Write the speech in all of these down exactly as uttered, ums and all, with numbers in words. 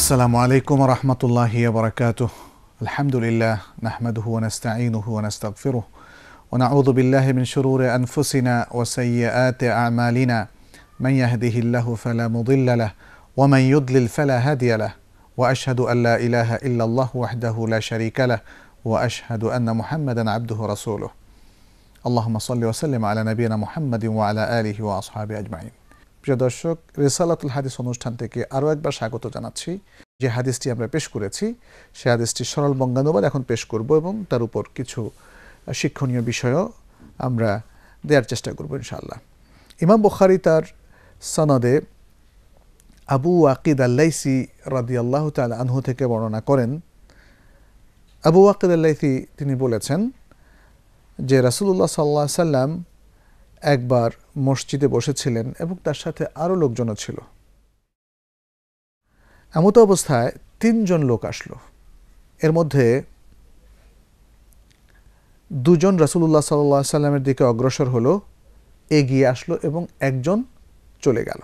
আসসালামু আলাইকুম ওয়া রাহমাতুল্লাহি ওয়া বারাকাতুহু। আলহামদুলিল্লাহ নাহমাদুহু ওয়া নাস্তাঈনুহু ওয়া নাস্তাগফিরুহু ওয়া নাউযু বিল্লাহি মিন শুরুরি আনফুসিনা ওয়া সাইয়্যাতি আ'মালিনা মান ইয়াহদিহিল্লাহু ফালা মুদিল্লা লাহু ওয়া মান ইউদ্লিল ফালা হাদিয়া লাহু ওয়া আশহাদু আন লা ইলাহা ইল্লাল্লাহু ওয়াহদাহু লা শারীকা লাহু ওয়া আশহাদু আন্না মুহাম্মাদান আবদুহু ওয়া রাসূলুহু। আল্লাহুম্মা সাল্লি ওয়া সাল্লিম আলা নাবিয়িনা মুহাম্মাদিন ওয়া আলা আলিহি ওয়া আসহাবিহি আজমাইন। প্রিয় দর্শক, রিসালাতুল হাদিস অনুষ্ঠান থেকে আরও একবার স্বাগত জানাচ্ছি। যে হাদিসটি আমরা পেশ করেছি সে হাদিসটি সরল বঙ্গানুবাদ এখন পেশ করব এবং তার উপর কিছু শিক্ষণীয় বিষয়ও আমরা দেওয়ার চেষ্টা করব ইনশাআল্লাহ। ইমাম বুখারী তার সনদে আবু ওয়াকিদ আল-লাইসি রাদিয়াল্লাহু তাআলা আনহু থেকে বর্ণনা করেন। আবু ওয়াকিদ আল-লাইসি তিনি বলেছেন যে রাসূলুল্লাহ সাল্লাল্লাহু আলাইহি সাল্লাম একবার মসজিদে বসেছিলেন এবং তার সাথে আরও লোকজনও ছিল। এমত অবস্থায় তিনজন লোক আসলো। এর মধ্যে দুজন রাসূলুল্লাহ সাল্লাল্লাহু আলাইহি সাল্লামের দিকে অগ্রসর হলো, এগিয়ে আসলো এবং একজন চলে গেল।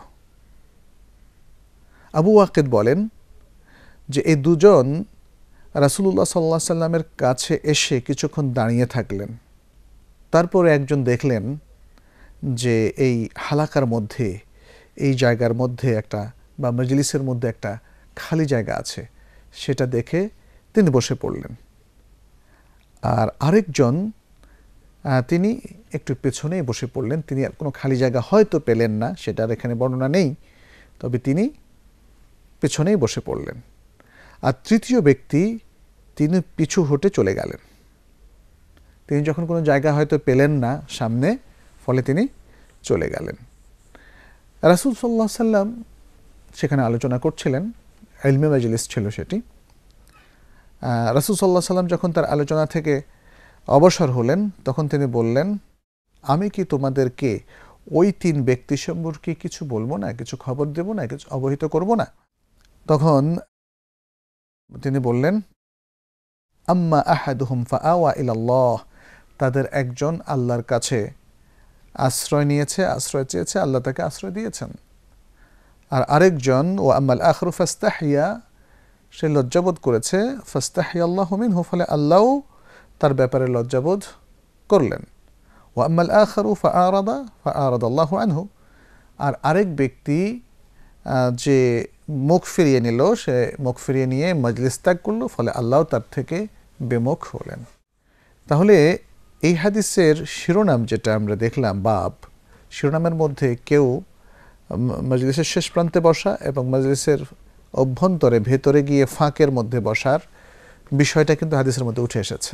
আবু ওয়াকিদ বলেন যে এই দুজন রাসূলুল্লাহ সাল্লাল্লাহু আলাইহি সাল্লামের কাছে এসে কিছুক্ষণ দাঁড়িয়ে থাকলেন। তারপরে একজন দেখলেন যে এই হালাকার মধ্যে, এই জায়গার মধ্যে একটা বা মজলিসের মধ্যে একটা খালি জায়গা আছে, সেটা দেখে তিনি বসে পড়লেন। আর আরেকজন তিনি একটু পেছনেই বসে পড়লেন। তিনি আর কোনো খালি জায়গা হয়তো পেলেন না, সেটার এখানে বর্ণনা নেই, তবে তিনি পেছনেই বসে পড়লেন। আর তৃতীয় ব্যক্তি তিনি পিছু হটে চলে গেলেন। তিনি যখন কোনো জায়গা হয়তো পেলেন না সামনে, ফলে তিনি চলে গেলেন। রাসূল সাল্লাল্লাহু আলাইহি সাল্লাম সেখানে আলোচনা করছিলেন, ইলমে মাজলিস ছিল সেটি। রাসূল সাল্লাল্লাহু আলাইহি সাল্লাম যখন তার আলোচনা থেকে অবসর হলেন তখন তিনি বললেন, আমি কি তোমাদেরকে ওই তিন ব্যক্তি সম্পর্কে কিছু বলবো না, কিছু খবর দেব না, কিছু অবহিত করব না? তখন তিনি বললেন, আম্মা আহাদুহুম ফাআওয়া ইলাল্লাহ, তাদের একজন আল্লাহর কাছে আশ্রয় নিয়েছে, আশ্রয় চেয়েছে, আল্লাহ তাকে আশ্রয় দিয়েছেন। আর আরেকজন ও আম্মাল আখরু ফাস্তাহিয়া, সে লজ্জাবোধ করেছে, ফাস্তাহিয়া আল্লাহু মিনহু, ফলে আল্লাহ তার ব্যাপারে লজ্জাবোধ করলেন। ও আম্মাল আখরু ফাআরাদা ফাআরাদাল্লাহু আনহু, আর আরেক ব্যক্তি যে মুখ ফিরিয়ে নিল, সে মুখ ফিরিয়ে নিয়ে মজলিস ত্যাগ করল, ফলে আল্লাহ তার থেকে বিমুখ হলেন। তাহলে এই হাদিসের শিরোনাম যেটা আমরা দেখলাম, বাব, শিরোনামের মধ্যে কেউ মজলিসের শেষ প্রান্তে বসা এবং মজলিসের অভ্যন্তরে ভেতরে গিয়ে ফাঁকের মধ্যে বসার বিষয়টা কিন্তু হাদিসের মধ্যে উঠে এসেছে।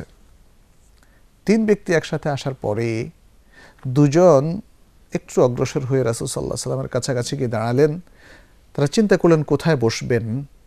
তিন ব্যক্তি একসাথে আসার পরে দুজন একটু অগ্রসর হয়ে রাসূল সাল্লাল্লাহু আলাইহি সাল্লামের কাছাকাছি গিয়ে দাঁড়ালেন। তারা চিন্তা করলেন কোথায় বসবেন।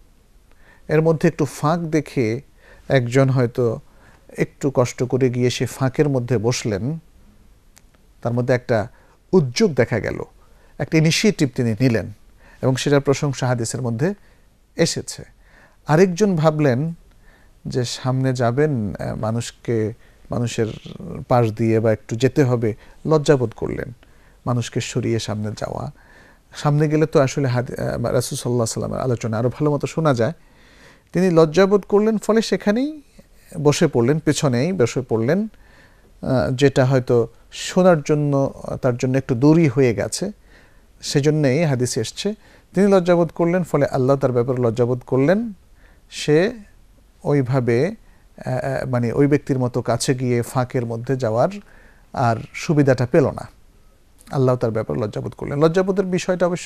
এর মধ্যে একটু ফাঁক দেখে একজন হয়তো একটু কষ্ট করে গিয়ে সে ফাঁকের মধ্যে বসলেন। তার মধ্যে একটা উদ্যোগ দেখা গেল, একটা ইনিশিয়েটিভ তিনি নিলেন এবং সেটার প্রশংসা হাদিসের মধ্যে এসেছে। আরেকজন ভাবলেন যে সামনে যাবেন, মানুষকে মানুষের পাশ দিয়ে বা একটু যেতে হবে, লজ্জাবোধ করলেন মানুষকে সরিয়ে সামনে যাওয়া। সামনে গেলে তো আসলে রাসূল সাল্লাল্লাহু আলাইহি সাল্লামের আলোচনা আরও ভালো মতো শোনা যায়। তিনি লজ্জাবোধ করলেন, ফলে সেখানেই বসে পড়লেন, পেছনেই বসে পড়লেন, যেটা হয়তো শোনার জন্য তার জন্য একটু দূরই হয়ে গেছে, সেজন্যই হাদিসে এসছে। তিনি লজ্জাবোধ করলেন, ফলে আল্লাহ তার ব্যাপারে লজ্জাবোধ করলেন। সে ওইভাবে মানে ওই ব্যক্তির মতো কাছে গিয়ে ফাঁকের মধ্যে যাওয়ার আর সুবিধাটা পেল না। আল্লাহ তার ব্যাপারে লজ্জাবোধ করলেন। লজ্জাবোধের বিষয়টা অবশ্য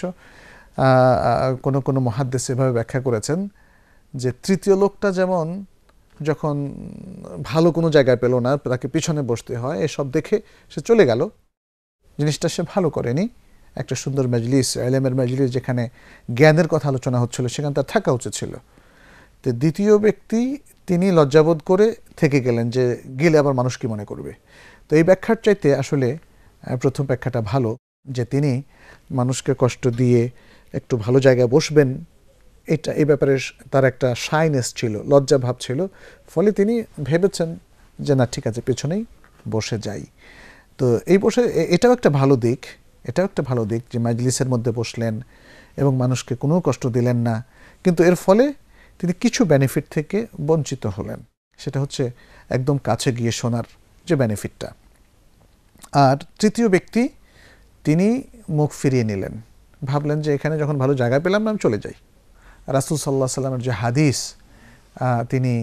কোনো কোনো মুহাদ্দিস এভাবে ব্যাখ্যা করেছেন যে তৃতীয় লোকটা যেমন যখন ভালো কোনো জায়গায় পেল না, তাকে পিছনে বসতে হয়, এসব দেখে সে চলে গেল। জিনিসটা সে ভালো করেনি। একটা সুন্দর মজলিস, ইলমের মজলিস, যেখানে জ্ঞানের কথা আলোচনা হচ্ছিল, সেখানে তার থাকা উচিত ছিল। তো দ্বিতীয় ব্যক্তি তিনি লজ্জাবোধ করে থেকে গেলেন যে গেলে আবার মানুষ কি মনে করবে। তো এই ব্যাখ্যার চাইতে আসলে প্রথম ব্যাখ্যাটা ভালো, যে তিনি মানুষকে কষ্ট দিয়ে একটু ভালো জায়গায় বসবেন, এটা এই ব্যাপারে তার একটা শাইনেস ছিল, লজ্জা ভাব ছিল, ফলে তিনি ভেবেছেন যে না ঠিক আছে, পেছনেই বসে যাই। তো এই বসে এটাও একটা ভালো দিক, এটাও একটা ভালো দিক যে মাজলিসের মধ্যে বসলেন এবং মানুষকে কোনো কষ্ট দিলেন না, কিন্তু এর ফলে তিনি কিছু বেনিফিট থেকে বঞ্চিত হলেন। সেটা হচ্ছে একদম কাছে গিয়ে শোনার যে বেনিফিটটা। আর তৃতীয় ব্যক্তি তিনি মুখ ফিরিয়ে নিলেন, ভাবলেন যে এখানে যখন ভালো জায়গা পেলাম না, আমি চলে যাই। রাসূল সাল্লাল্লাহু আলাইহি সাল্লামের যে হাদিস তিনি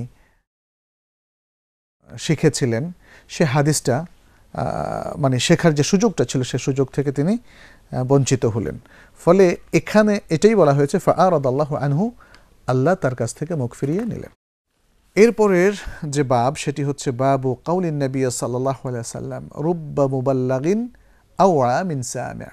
শিখেছিলেন, সে হাদিসটা মানে শেখার যে সুযোগটা ছিল, সে সুযোগ থেকে তিনি বঞ্চিত হলেন। ফলে এখানে এটাই বলা হয়েছে ফাআরাদাল্লাহু আনহু, আল্লাহ তার কাছ থেকে মুখ ফিরিয়ে নিলেন। এরপরের যে বাব সেটি হচ্ছে বাবু কাউলিন নবী সাল্লাল্লাহু আলাইহি সাল্লাম রুব্বা মুবাল্লাগিন আওয়া মিন সামি'।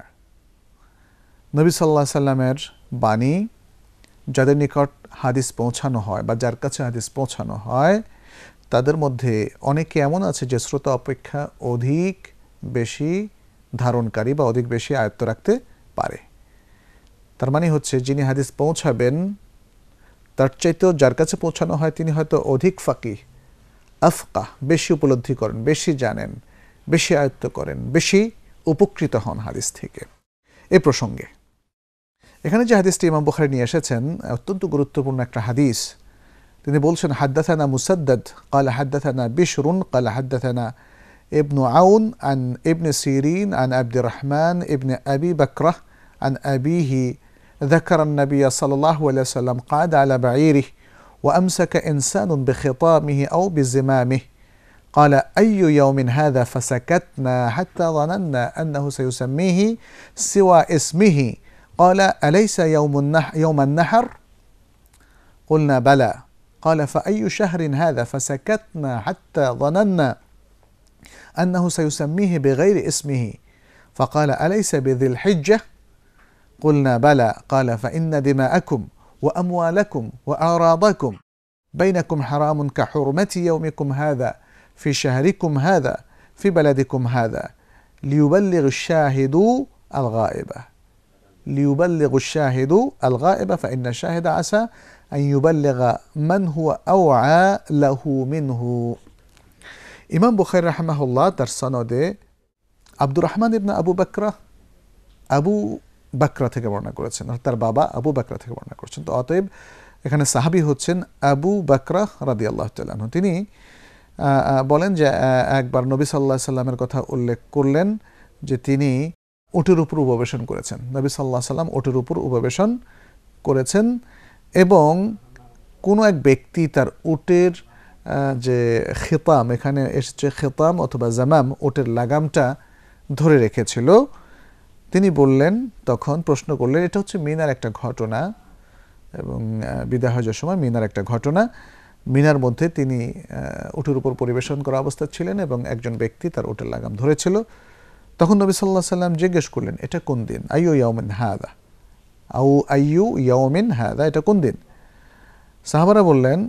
নবী সাল্লাল্লাহু আলাইহি সাল্লামের বাণী যাদের নিকট হাদিস পৌঁছানো হয় বা যার কাছে হাদিস পৌঁছানো হয়, তাদের মধ্যে অনেকে এমন আছে যে শ্রোতা অপেক্ষা অধিক বেশি ধারণকারী বা অধিক বেশি আয়ত্ত রাখতে পারে। তার মানে হচ্ছে যিনি হাদিস পৌঁছাবেন তার চাইতেও যার কাছে পৌঁছানো হয় তিনি হয়তো অধিক ফাকিহ, আফকাহ, বেশি উপলব্ধি করেন, বেশি জানেন, বেশি আয়ত্ত করেন, বেশি উপকৃত হন হাদিস থেকে। এ প্রসঙ্গে এখানে যে হাদিসটি ইমাম বুখারী নিয়ে এসেছেন অত্যন্ত গুরুত্বপূর্ণ একটা হাদিস। তিনি বলছেন হাদ্দাথানা মুসাদ্দাদ ক্বালা হাদ্দাথানা বিশরুন ক্বালা হাদ্দাথানা ইবনু আউন আন ইবনে সিরিন আন আব্দুর রহমান ইবনে আবি বকরহ আন আবিহি ذكر النبي صلى الله عليه وسلم قعد على بعيره وأمسك إنسان بخطامه أو بزمامه قال أي يوم هذا فسكتنا حتى ظننا أنه سيسميه سوى اسمه قال أليس يوم النحر, يوم النحر قلنا بلى قال فأي شهر هذا فسكتنا حتى ظننا أنه سيسميه بغير اسمه فقال أليس بذي الحجة قلنا بلى قال فإن دماءكم وأموالكم وأعراضكم بينكم حرام كحرمة يومكم هذا في شهركم هذا في بلدكم هذا ليبلغ الشاهد الغائبة ليبلغ الشاهد الغائبة فإن الشاهد عسى أن يبلغ من هو أوعى له منه। ইমাম বুখারী রাহিমাহুল্লাহ তার সনদে আব্দুর রহমান ইবনে আবু বকরা আবু বকরা থেকে বর্ণনা করেছেন, তার বাবা আবু বকরা থেকে বর্ণনা করেছেন। তো অতএব এখানে সাহাবী হচ্ছেন আবু বকরা রাদিয়াল্লাহু তাআলা আনহু। তিনি বলেন যে একবার নবী সাল্লাল্লাহু আলাইহি সাল্লামের কথা উল্লেখ করলেন যে তিনি উটের উপর উপবেশন করেছেন। নবী সাল্লাল্লাহু আলাইহি সাল্লাম উটের উপর উপবেশন করেছেন এবং কোনো এক ব্যক্তি তার উটের যে খিতাম, এখানে এসেছে খিতাম অথবা জামাম, উটের লাগামটা ধরে রেখেছিল। তিনি বললেন, তখন প্রশ্ন করলেন, এটা হচ্ছে মিনার একটা ঘটনা এবং বিদায় হজের সময় মিনার একটা ঘটনা। মিনার মধ্যে তিনি উটের উপর পরিবেশন করা অবস্থা ছিলেন এবং একজন ব্যক্তি তার উটের লাগাম ধরেছিল। তখন নবী সাল্লাল্লাহু আলাইহি সাল্লাম জিজ্ঞেস করলেন, এটা কোন দিন? আইয়ু ইয়াউমিন হাদা আউ আইয়ু ইয়াউমিন হাদা, এটা কোন দিন? সাহাবারা বললেন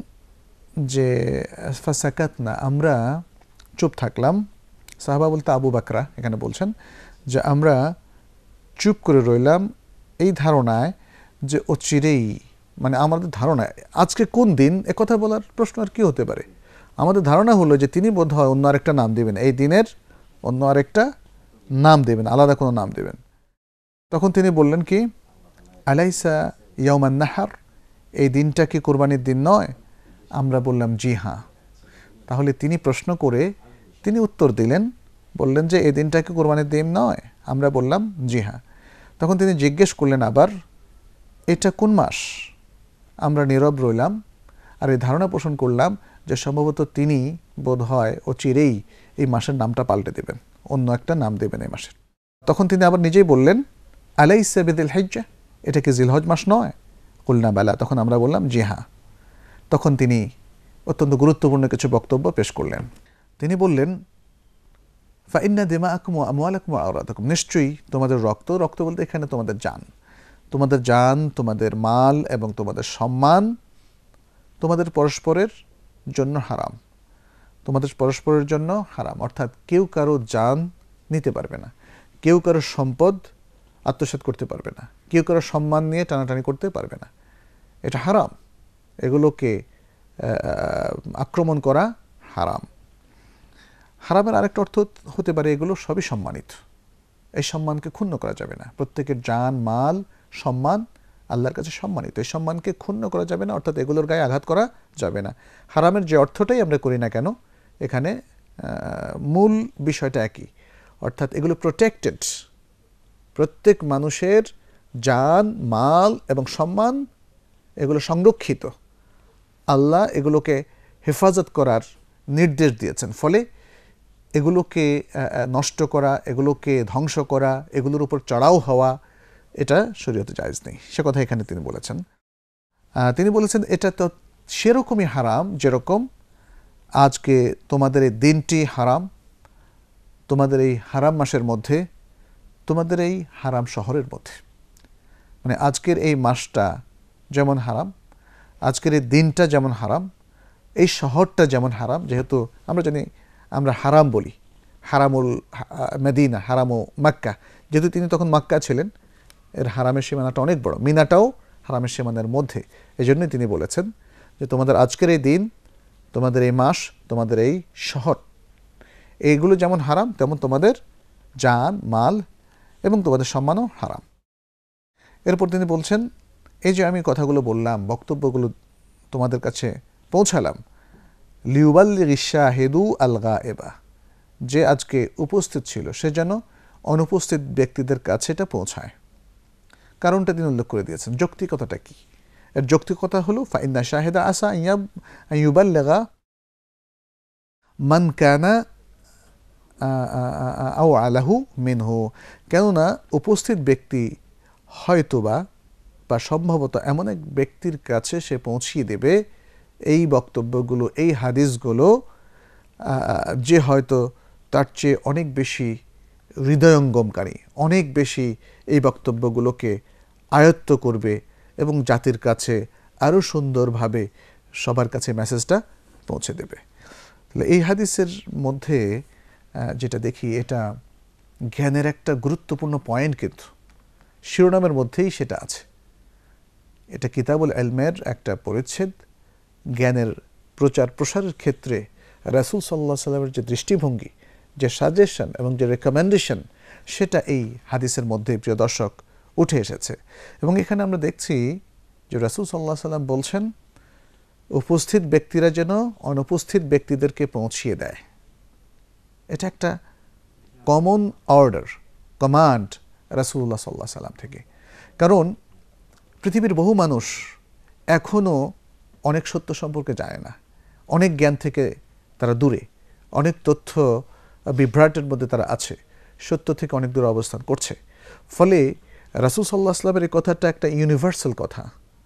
যে ফাসাকাতনা, আমরা চুপ থাকলাম। সাহাবা বলতে আবু বকরা এখানে বলছেন যে আমরা চুপ করে রইলাম এই ধারণায় যে ও চিরেই, মানে আমাদের ধারণায় আজকে কোন দিন এ কথা বলার প্রশ্ন আর কি হতে পারে। আমাদের ধারণা হলো যে তিনি বোধ হয় অন্য আরেকটা নাম দেবেন, এই দিনের অন্য আরেকটা নাম দেবেন, আলাদা কোনো নাম দেবেন। তখন তিনি বললেন কি, আলাইসা ইয়াউমান নাহার, এই দিনটা কি কোরবানির দিন নয়? আমরা বললাম জি হ্যাঁ। তাহলে তিনি প্রশ্ন করে তিনি উত্তর দিলেন, বললেন যে এই দিনটা কি কোরবানির দিন নয়? আমরা বললাম জি হ্যাঁ। তখন তিনি জিজ্ঞেস করলেন আবার, এটা কোন মাস? আমরা নীরব রইলাম আর এই ধারণা পোষণ করলাম যে সম্ভবত তিনি বোধ হয় ও চিরেই এই মাসের নামটা পাল্টে দেবেন, অন্য একটা নাম দেবেন এই মাসের। তখন তিনি আবার নিজেই বললেন, আলাইসা বিযিল হিজ্জাহ, এটা কি জিলহজ মাস নয়? কুলনা বালা, তখন আমরা বললাম জি হ্যাঁ। তখন তিনি অত্যন্ত গুরুত্বপূর্ণ কিছু বক্তব্য পেশ করলেন। তিনি বললেন, ফাইন্না দিমাআকুম ওয়া আমওয়ালাকুম ওয়া আওরাদাকুম, নিশ্চয়ই তোমাদের রক্ত, রক্ত বলতে এখানে তোমাদের জান, তোমাদের জান, তোমাদের মাল এবং তোমাদের সম্মান তোমাদের পরস্পরের জন্য হারাম, তোমাদের পরস্পরের জন্য হারাম। অর্থাৎ কেউ কারো জান নিতে পারবে না, কেউ কারো সম্পদ আত্মসাৎ করতে পারবে না, কেউ কারো সম্মান নিয়ে টানাটানি করতে পারবে না, এটা হারাম। এগুলোকে আক্রমণ করা হারাম। হারামের আরেকটা অর্থ হতে পারে এগুলো সবই সম্মানিত, এই সম্মানকে ক্ষুণ্ণ করা যাবে না। প্রত্যেকের জান, মাল, সম্মান আল্লাহর কাছে সম্মানিত। এই সম্মানকে ক্ষুণ্ণ করা যাবে না, অর্থাৎ এগুলোর গায়ে আঘাত করা যাবে না। হারামের যে অর্থটাই আমরা করি না কেন, এখানে মূল বিষয়টা একই, অর্থাৎ এগুলো প্রোটেক্টেড। প্রত্যেক মানুষের জান, মাল এবং সম্মান এগুলো সংরক্ষিত। আল্লাহ এগুলোকে হেফাজত করার নির্দেশ দিয়েছেন। ফলে এগুলোকে নষ্ট করা, এগুলোকে ধ্বংস করা, এগুলোর উপর চড়াও হওয়া, এটা শরীয়তে জায়েজ নেই। সে কথা এখানে তিনি বলেছেন। তিনি বলেছেন এটা তো সেরকমই হারাম যেরকম আজকে তোমাদের এই দিনটি হারাম, তোমাদের এই হারাম মাসের মধ্যে, তোমাদের এই হারাম শহরের মধ্যে। মানে আজকের এই মাসটা যেমন হারাম, আজকের এই দিনটা যেমন হারাম, এই শহরটা যেমন হারাম। যেহেতু আমরা জানি, আমরা হারাম বলি, হারামুল মদিনা, হারামু মক্কা, যেহেতু তিনি তখন মক্কা ছিলেন, এর হারামের সীমানাটা অনেক বড়, মিনাটাও হারামের সীমানার মধ্যে। এই জন্যই তিনি বলেছেন যে তোমাদের আজকের এই দিন, তোমাদের এই মাস, তোমাদের এই শহর, এইগুলো যেমন হারাম তেমন তোমাদের জান, মাল এবং তোমাদের সম্মানও হারাম। এরপর তিনি বলছেন, এই যে আমি কথাগুলো বললাম, বক্তব্যগুলো তোমাদের কাছে পৌঁছালাম, লিউবাল্লিগিশ শাহিদু আল গায়েবা, যে আজকে উপস্থিত ছিল সে যেন অনুপস্থিত ব্যক্তিদের কাছে এটা পৌঁছায়। কারণটা তিনি উল্লেখ করে দিয়েছেন। যৌক্তিকতাটা কি? এর যৌক্তিকতা হলো ফাইন্না শাহিদা আসা ইউবাল্লিগা মান কানা আও আলাহু মিনহু, কেননা উপস্থিত ব্যক্তি হয়তোবা বা সম্ভবত এমন এক ব্যক্তির কাছে সে পৌঁছিয়ে দেবে এই বক্তব্যগুলো, এই হাদিসগুলো, যে হয়তো তার চেয়ে অনেক বেশি হৃদয়ঙ্গমকারী, অনেক বেশি এই বক্তব্যগুলোকে আয়ত্ত করবে এবং জাতির কাছে আরও সুন্দরভাবে সবার কাছে মেসেজটা পৌঁছে দেবে। তাহলে এই হাদিসের মধ্যে যেটা দেখি, এটা জ্ঞানের একটা গুরুত্বপূর্ণ পয়েন্ট, কিন্তু শিরোনামের মধ্যেই সেটা আছে। এটা কিতাবুল ইলমের একটা পরিচ্ছেদ। জ্ঞানের প্রচার প্রসারের ক্ষেত্রে রাসূল সাল্লাল্লাহু আলাইহি সাল্লামের যে দৃষ্টিভঙ্গি, যে সাজেশন এবং যে রেকমেন্ডেশন, সেটা এই হাদিসের মধ্যে, প্রিয় দর্শক, উঠে এসেছে। এবং এখানে আমরা দেখছি যে রাসূল সাল্লাল্লাহু আলাইহি সাল্লাম বলছেন, উপস্থিত ব্যক্তিরা যেন অনুপস্থিত ব্যক্তিদেরকে পৌঁছিয়ে দেয়। এটা একটা কমন অর্ডার, কমান্ড রাসূলুল্লাহ সাল্লাল্লাহু আলাইহি সাল্লাম থেকে। কারণ পৃথিবীর বহু মানুষ এখনও অনেক সত্য সম্পর্কে জানে না, অনেক জ্ঞান থেকে তারা দূরে, অনেক তথ্য বিভ্রাটের মধ্যে তারা আছে, সত্য থেকে অনেক দূরে অবস্থান করছে। ফলে রাসূল সাল্লাল্লাহু আলাইহি সাল্লামের এই কথাটা একটা ইউনিভার্সাল কথা,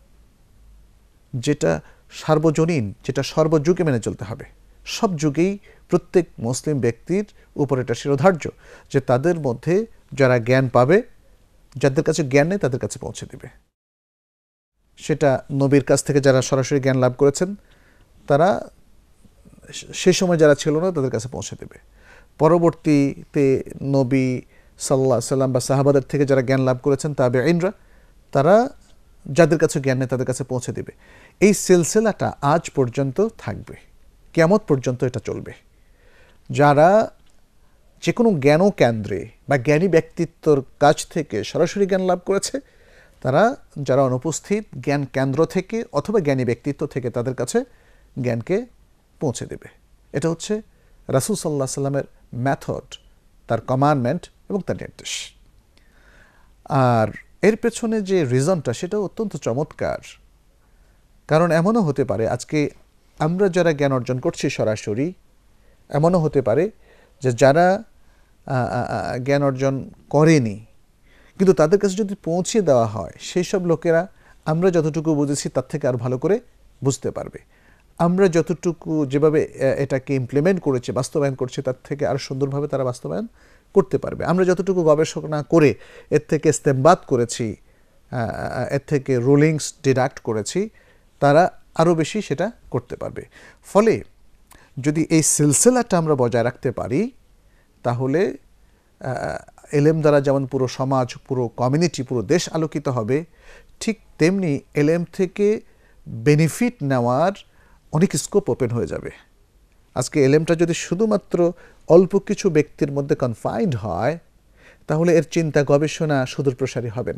যেটা সার্বজনীন, যেটা সর্বযুগে মেনে চলতে হবে। সব যুগেই প্রত্যেক মুসলিম ব্যক্তির উপর এটা শিরোধার্য যে তাদের মধ্যে যারা জ্ঞান পাবে, যাদের কাছে জ্ঞান নেই তাদের কাছে পৌঁছে দিবে। সেটা নবীর কাছ থেকে যারা সরাসরি জ্ঞান লাভ করেছেন তারা, সেই সময় যারা ছিল না তাদের কাছে পৌঁছে দেবে। পরবর্তীতে নবী সাল্লাল্লাহু আলাইহি সাল্লাম বা সাহাবাদের থেকে যারা জ্ঞান লাভ করেছেন তাবেঈনরা, তারা যাদের কাছে জ্ঞান নেই তাদের কাছে পৌঁছে দেবে। এই সিলসিলাটা আজ পর্যন্ত থাকবে, কিয়ামত পর্যন্ত এটা চলবে। যারা যে কোনো জ্ঞান কেন্দ্রে বা জ্ঞানী ব্যক্তিত্বর কাছ থেকে সরাসরি জ্ঞান লাভ করেছে, তারা যারা অনুপস্থিত জ্ঞান কেন্দ্র থেকে অথবা জ্ঞানী ব্যক্তিত্ব থেকে তাদের কাছে জ্ঞানকে পৌঁছে দেবে। এটা হচ্ছে রাসূল সাল্লাল্লাহু আলাইহি সাল্লামের মেথড, তার কমান্ডমেন্ট এবং তার নির্দেশ। আর এর পেছনে যে রিজনটা, সেটা অত্যন্ত চমৎকার। কারণ এমনও হতে পারে আজকে আমরা যারা জ্ঞান অর্জন করছি সরাসরি, এমনও হতে পারে যে যারা জ্ঞান অর্জন করেনি কিন্তু তাদের কাছে যদি পৌঁছে দেওয়া হয়, সেই সব লোকেরা আমরা যতটুকু বুঝেছি তার থেকে আর ভালো করে বুঝতে পারবে। আমরা যতটুকু যেভাবে এটাকে ইমপ্লিমেন্ট করেছি, বাস্তবায়ন করছি, তার থেকে আর সুন্দরভাবে তারা বাস্তবায়ন করতে পারবে। আমরা যতটুকু গবেষণা করে এর থেকে ইস্তেমবাত করেছি, এর থেকে রুলিংস ডিডাক্ট করেছি, তারা আরও বেশি সেটা করতে পারবে। ফলে যদি এই সিলসিলাটা আমরা বজায় রাখতে পারি, তাহলে এলেম দ্বারা যেমন পুরো সমাজ, পুরো কমিউনিটি, পুরো দেশ আলোকিত হবে, ঠিক তেমনি এলেম থেকে বেনিফিট নেওয়ার অনেক স্কোপ ওপেন হয়ে যাবে। আজকে এলেমটা যদি শুধুমাত্র অল্প কিছু ব্যক্তির মধ্যে কনফাইন্ড হয়, তাহলে এর চিন্তা গবেষণা সুদূর প্রসারী হবে না।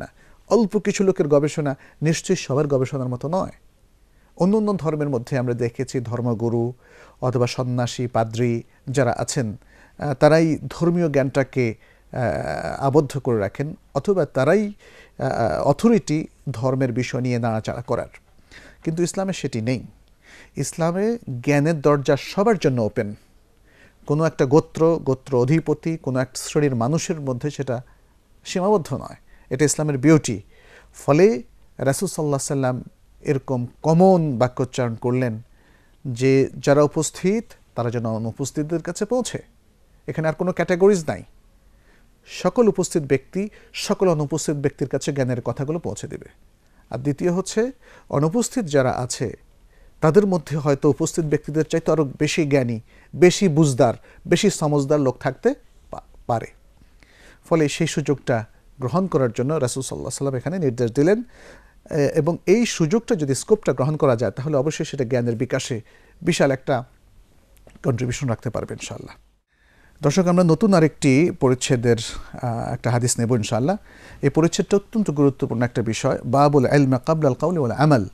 অল্প কিছু লোকের গবেষণা নিশ্চয়ই সবার গবেষণার মতো নয়। অন্য অন্য ধর্মের মধ্যে আমরা দেখেছি ধর্মগুরু অথবা সন্ন্যাসী পাদ্রী যারা আছেন তারাই ধর্মীয় জ্ঞানটাকে আবদ্ধ করে রাখেন, অথবা তারাই অথরিটি ধর্মের বিষয় নিয়ে নাড়াচাড়া করার। কিন্তু ইসলামে সেটি নেই। ইসলামে জ্ঞানের দরজা সবার জন্য ওপেন। কোনো একটা গোত্র গোত্র অধিপতি কোনো এক শ্রেণীর মানুষের মধ্যে সেটা সীমাবদ্ধ নয়। এটা ইসলামের বিউটি। ফলে রাসূল সাল্লাল্লাহু আলাইহি সাল্লাম এরকম কমন বাক্যোচ্চারণ করলেন যে যারা উপস্থিত তারা যেন অনুপস্থিতদের কাছে পৌঁছে। এখানে আর কোনো ক্যাটাগরিজ নাই। সকল উপস্থিত ব্যক্তি সকল অনুপস্থিত ব্যক্তির কাছে জ্ঞানের কথাগুলো পৌঁছে দেবে। আর দ্বিতীয় হচ্ছে, অনুপস্থিত যারা আছে তাদের মধ্যে হয়তো উপস্থিত ব্যক্তিদের চাইতে আরও বেশি জ্ঞানী, বেশি বুঝদার, বেশি সমজদার লোক থাকতে পারে। ফলে সেই সুযোগটা গ্রহণ করার জন্য রাসূল সাল্লাল্লাহু আলাইহি সাল্লাম এখানে নির্দেশ দিলেন, এবং এই সুযোগটা যদি স্কোপটা গ্রহণ করা যায় তাহলে অবশ্যই সেটা জ্ঞানের বিকাশে বিশাল একটা কন্ট্রিবিউশন রাখতে পারবে ইনশাআল্লাহ। দর্শক, আমরা নতুন আরেকটি পরিচ্ছেদের একটা হাদিস নেব ইনশাআল্লাহ। এই পরিচ্ছেদটা অত্যন্ত গুরুত্বপূর্ণ একটা বিষয়, বাবুল ইলমি ক্বাবলা আল কাওলি ওয়াল আমাল,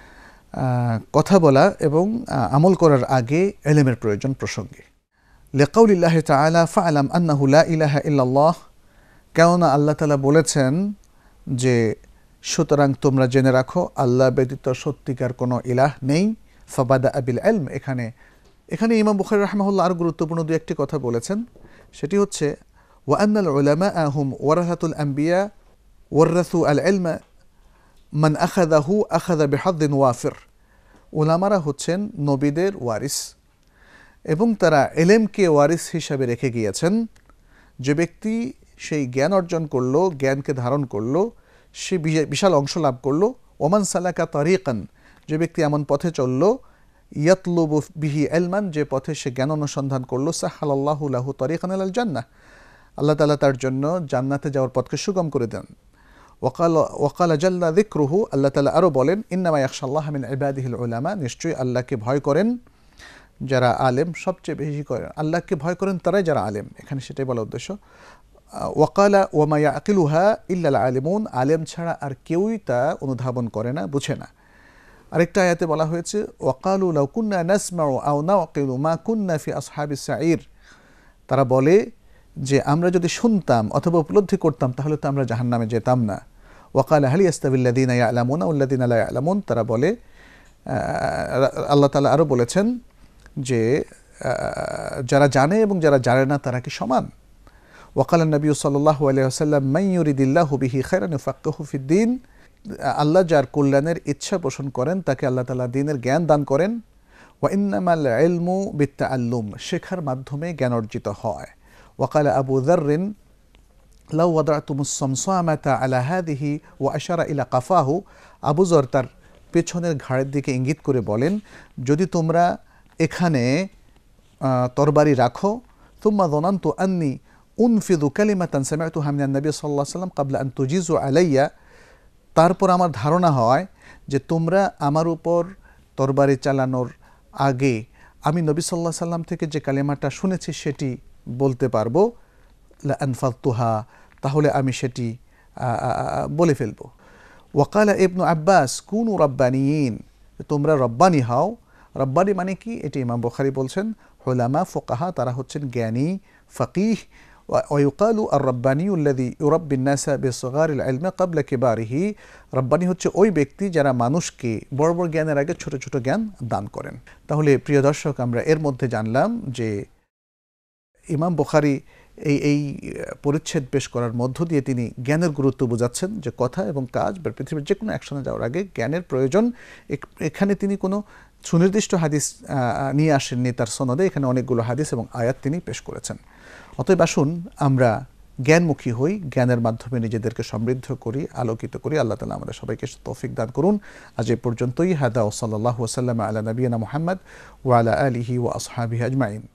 কথা বলা এবং আমল করার আগে ইলমের প্রয়োজন প্রসঙ্গে। লিকাউলিল্লাহি তাআলা ফা'লাম আন্নাহু লা ইলাহা ইল্লাল্লাহ, কেননা আল্লাহ তাআলা বলেছেন যে সুতরাং তোমরা জেনে রাখো আল্লাহ ব্যতীত সত্যিকার কোনো ইলাহ নেই। ফাবাদা বিল ইলম, এখানে এখানে ইমাম বুখারী রাহিমাহুল্লাহ আরও গুরুত্বপূর্ণ দু একটি কথা বলেছেন। সেটি হচ্ছে ওয়া আন্নাল উলামাআ হুম ওয়ারাসাতুল আম্বিয়া ওয়ারাসু আল ইলমা মান আখাযাহু আখাযা বিহাদ্দিন ওয়াফির। উলামারা হচ্ছেন নবীদের ওয়ারিস এবং তারা ইলমকে ওয়ারিস হিসাবে রেখে গিয়েছেন। যে ব্যক্তি সেই জ্ঞান অর্জন করলো, জ্ঞানকে ধারণ করলো, সে বিশাল অংশ লাভ করলো। ওমান সালাকা তারিকান, যে ব্যক্তি এমন পথে চললো, ইয়াতলুবু বিহি ইলমান, যে পথে সে জ্ঞান অনুসন্ধান করলো, সাহালাল্লাহু লাহু তারিকান ইলাল জান্নাহ, আল্লাহ তাআলা তার জন্য জান্নাতে যাওয়ার পথকে সুগম করে দেন। ওয়াকাল ওয়াকালা জাল্লা যিকরুহু, আল্লাহ তাআলা আরও বলেন ইন্নামা ইয়াখশাল্লাহ মিন ইবাদিহিল উলামা, নিশ্চয়ই আল্লাহকে ভয় করেন যারা আলেম, সবচেয়ে বেশি করেন আল্লাহকে ভয় করেন তারাই যারা আলেম। এখানে সেটাই বলা উদ্দেশ্য। ওয়াকালা ওয়ামা ইয়াকিলুহা ইল্লাল আলিমুন, আলেম ছাড়া আর কেউই তা অনুধাবন করে না, বুঝে না। আরেকটা আয়াতে বলা হয়েছে ওয়াকালু লাউ কুন্না নাসমাউ আও নাকিলু মা কুন্না ফি আসহাবিস সাঈর, তারা বলে যে আমরা যদি শুনতাম অথবা উপলব্ধি করতাম তাহলে তো আমরা জাহান্নামে যেতাম না। ওয়াকালা হাল ইয়াস্তাবিল্লাযীনা ইয়ালামুনা ওয়াল্লাযীনা লা ইয়ালামুন, তারা বলে, আল্লাহ তাআলা আরও বলেছেন যে যারা জানে এবং যারা জানে না তারা কি সমান? ওয়াকালা নবী সাল্লাল্লাহু আলাইহি ওয়াসাল্লাম মান ইউরিদিল্লাহু বিহি খায়রান ইউফাক্কিহু ফিদ্দীন, আল্লাহ যার কল্যাণের ইচ্ছা পোষণ করেন তাকে আল্লাহ তাআলা দ্বীনের জ্ঞান দান করেন। ওয়া ইন্নামাল ইলমু বিত্তাআল্লুম, শেখার মাধ্যমে জ্ঞান অর্জিত হয়। ওয়াকালা আবু যাররিন লাউ ওয়াদাতুমুস সামসামাতা আলা হাযিহি ওয়া আশারা ইলা কাফাহু, আবু যর তার পেছনের ঘাড়ের দিকে ইঙ্গিত করে বলেন, যদি তোমরা এখানে তরবারি রাখো, থুম্মা যানানতু আন্নী উনফিযু কালিমাতান সামি'তুহা মিনান নবী সাল্লাল্লাহু আলাইহি ওয়াসাল্লাম ক্বাবলা আন তুজিযু আলাইয়া, তারপর আমার ধারণা হয় যে তোমরা আমার উপর তরবারি চালানোর আগে আমি নবী সাল্লাল্লাহু আলাইহি ওয়াসাল্লাম থেকে যে কালিমাটা শুনেছি সেটি বলতে পারবো, লা আনফাযতুহা, তাহলে আমি সেটি বলে ফেলবো। ওয়াকালা ইবনু আব্বাস কুনু রাব্বানিয়িন, তোমরা রব্বানি হও। রব্বানি মানে কি? এটি ইমাম বুখারী বলছেন। উলামা ফুকাহা, তারা হচ্ছেন জ্ঞানী ফাকিহ। ওয়ায়ুকালু আর রব্বানিয়্যু আল্লাযী ইউরাব্বিন নাসা বিসগারিল ইলমি ক্বাবলা কিবারিহি, রব্বানি হচ্ছে ওই ব্যক্তি যারা মানুষকে বড় বড় জ্ঞানের আগে ছোট ছোট জ্ঞান দান করেন। তাহলে প্রিয় দর্শক, আমরা এর মধ্যে জানলাম যে ইমাম বুখারী এই এই পরিচ্ছেদ পেশ করার মধ্য দিয়ে তিনি জ্ঞানের গুরুত্ব বোঝাচ্ছেন, যে কথা এবং কাজ বা পৃথিবীর যে কোনো অ্যাকশনে যাওয়ার আগে জ্ঞানের প্রয়োজন। এখানে তিনি কোনো সুনির্দিষ্ট হাদিস নিয়ে আসেননি তার সনদে, এখানে অনেকগুলো হাদিস এবং আয়াত তিনি পেশ করেছেন। অতএব আসুন আমরা জ্ঞানমুখী হই, জ্ঞানের মাধ্যমে নিজেদেরকে সমৃদ্ধ করি, আলোকিত করি। আল্লাহ তাআলা আমাদের সবাইকে তৌফিক দান করুন। আজ এ পর্যন্তই। হাদা ওয়া সাল্লাল্লাহু ওয়া সাল্লামা আলা নবিয়িনা মুহাম্মদ ওয়া আলা আলিহি ওয়া আসহাবিহি আজমাইন।